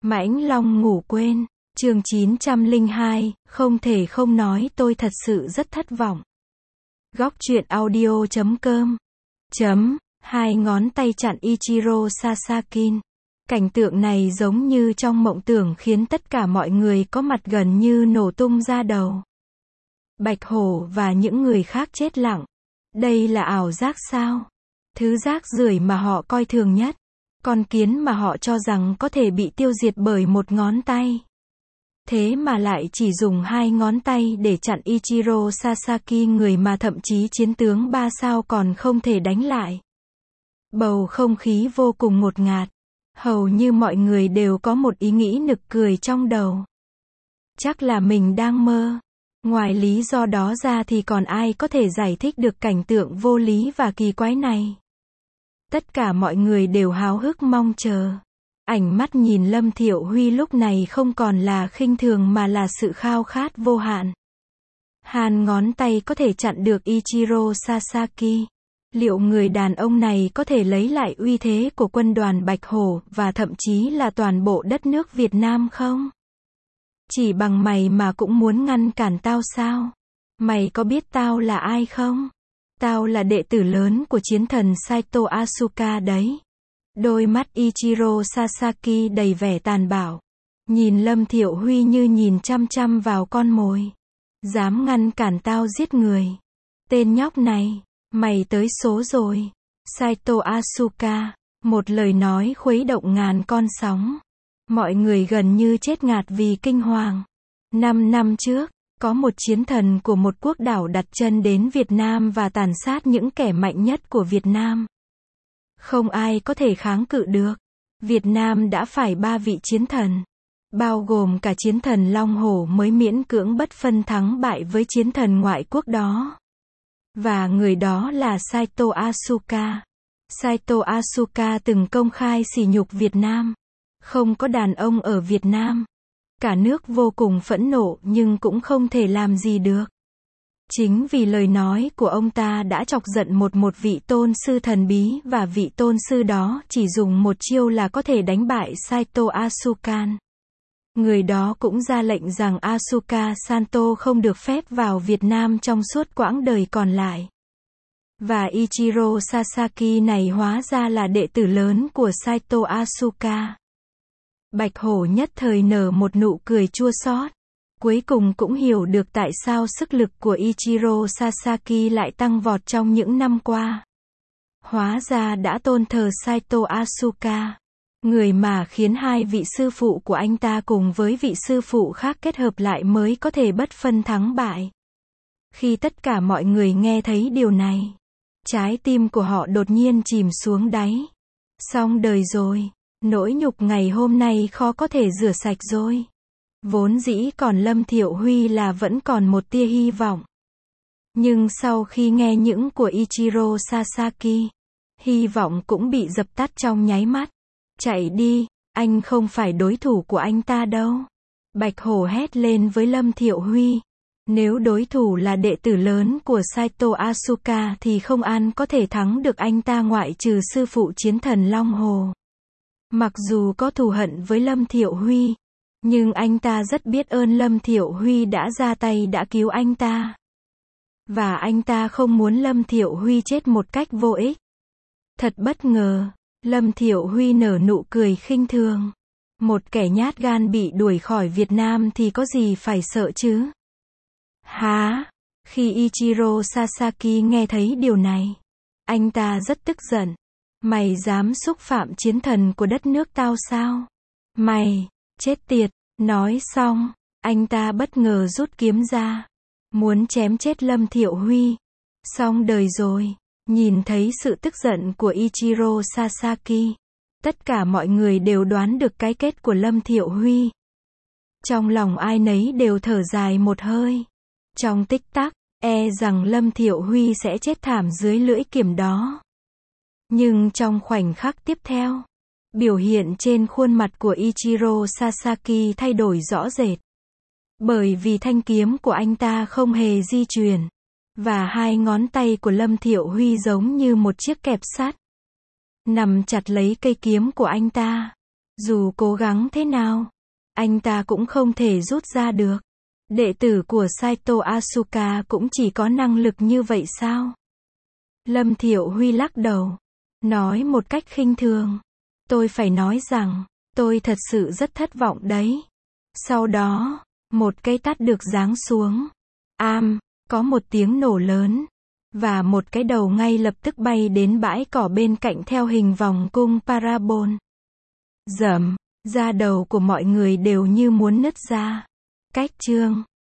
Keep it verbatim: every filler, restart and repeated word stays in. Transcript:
Mãnh Long ngủ quên. Chương chín trăm lẻ hai, không thể không nói tôi thật sự rất thất vọng. Góc truyện audio chấm com. Chấm, hai ngón tay chặn Ichiro Sasaki. Cảnh tượng này giống như trong mộng tưởng khiến tất cả mọi người có mặt gần như nổ tung ra đầu. Bạch Hổ và những người khác chết lặng. Đây là ảo giác sao? Thứ rác rưởi mà họ coi thường nhất. Con kiến mà họ cho rằng có thể bị tiêu diệt bởi một ngón tay. Thế mà lại chỉ dùng hai ngón tay để chặn Ichiro Sasaki, người mà thậm chí chiến tướng ba sao còn không thể đánh lại. Bầu không khí vô cùng ngột ngạt. Hầu như mọi người đều có một ý nghĩ nực cười trong đầu. Chắc là mình đang mơ. Ngoài lý do đó ra thì còn ai có thể giải thích được cảnh tượng vô lý và kỳ quái này. Tất cả mọi người đều háo hức mong chờ. Ánh mắt nhìn Lâm Thiệu Huy lúc này không còn là khinh thường mà là sự khao khát vô hạn. Hàn ngón tay có thể chặn được Ichiro Sasaki. Liệu người đàn ông này có thể lấy lại uy thế của quân đoàn Bạch Hổ và thậm chí là toàn bộ đất nước Việt Nam không? Chỉ bằng mày mà cũng muốn ngăn cản tao sao? Mày có biết tao là ai không? Tao là đệ tử lớn của chiến thần Saito Asuka đấy. Đôi mắt Ichiro Sasaki đầy vẻ tàn bạo. Nhìn Lâm Thiệu Huy như nhìn chăm chăm vào con mồi. Dám ngăn cản tao giết người. Tên nhóc này, mày tới số rồi. Saito Asuka, một lời nói khuấy động ngàn con sóng. Mọi người gần như chết ngạt vì kinh hoàng. Năm năm trước, có một chiến thần của một quốc đảo đặt chân đến Việt Nam và tàn sát những kẻ mạnh nhất của Việt Nam. Không ai có thể kháng cự được. Việt Nam đã phải ba vị chiến thần, bao gồm cả chiến thần Long Hổ mới miễn cưỡng bất phân thắng bại với chiến thần ngoại quốc đó. Và người đó là Saito Asuka. Saito Asuka từng công khai sỉ nhục Việt Nam. Không có đàn ông ở Việt Nam. Cả nước vô cùng phẫn nộ nhưng cũng không thể làm gì được. Chính vì lời nói của ông ta đã chọc giận một một vị tôn sư thần bí và vị tôn sư đó chỉ dùng một chiêu là có thể đánh bại Saito Asuka. Người đó cũng ra lệnh rằng Asuka Santo không được phép vào Việt Nam trong suốt quãng đời còn lại. Và Ichiro Sasaki này hóa ra là đệ tử lớn của Saito Asuka. Bạch Hổ nhất thời nở một nụ cười chua xót. Cuối cùng cũng hiểu được tại sao sức lực của Ichiro Sasaki lại tăng vọt trong những năm qua. Hóa ra đã tôn thờ Saito Asuka, người mà khiến hai vị sư phụ của anh ta cùng với vị sư phụ khác kết hợp lại mới có thể bất phân thắng bại. Khi tất cả mọi người nghe thấy điều này, trái tim của họ đột nhiên chìm xuống đáy. Xong đời rồi, nỗi nhục ngày hôm nay khó có thể rửa sạch rồi. Vốn dĩ còn Lâm Thiệu Huy là vẫn còn một tia hy vọng. Nhưng sau khi nghe những của Ichiro Sasaki, hy vọng cũng bị dập tắt trong nháy mắt. Chạy đi, anh không phải đối thủ của anh ta đâu. Bạch Hổ hét lên với Lâm Thiệu Huy. Nếu đối thủ là đệ tử lớn của Saito Asuka thì không ai có thể thắng được anh ta ngoại trừ sư phụ chiến thần Long Hồ. Mặc dù có thù hận với Lâm Thiệu Huy, nhưng anh ta rất biết ơn Lâm Thiệu Huy đã ra tay đã cứu anh ta. Và anh ta không muốn Lâm Thiệu Huy chết một cách vô ích. Thật bất ngờ, Lâm Thiệu Huy nở nụ cười khinh thường. Một kẻ nhát gan bị đuổi khỏi Việt Nam thì có gì phải sợ chứ? Hả? Khi Ichiro Sasaki nghe thấy điều này, anh ta rất tức giận. Mày dám xúc phạm chiến thần của đất nước tao sao? Mày, chết tiệt. Nói xong, anh ta bất ngờ rút kiếm ra, muốn chém chết Lâm Thiệu Huy. Xong đời rồi. Nhìn thấy sự tức giận của Ichiro Sasaki, tất cả mọi người đều đoán được cái kết của Lâm Thiệu Huy. Trong lòng ai nấy đều thở dài một hơi. Trong tích tắc, e rằng Lâm Thiệu Huy sẽ chết thảm dưới lưỡi kiếm đó. Nhưng trong khoảnh khắc tiếp theo, biểu hiện trên khuôn mặt của Ichiro Sasaki thay đổi rõ rệt. Bởi vì thanh kiếm của anh ta không hề di chuyển. Và hai ngón tay của Lâm Thiệu Huy giống như một chiếc kẹp sắt, nằm chặt lấy cây kiếm của anh ta. Dù cố gắng thế nào, anh ta cũng không thể rút ra được. Đệ tử của Saito Asuka cũng chỉ có năng lực như vậy sao? Lâm Thiệu Huy lắc đầu, nói một cách khinh thường. Tôi phải nói rằng, tôi thật sự rất thất vọng đấy. Sau đó, một cây tát được giáng xuống. Am, có một tiếng nổ lớn. Và một cái đầu ngay lập tức bay đến bãi cỏ bên cạnh theo hình vòng cung parabol. Dầm, da đầu của mọi người đều như muốn nứt ra. Cách chương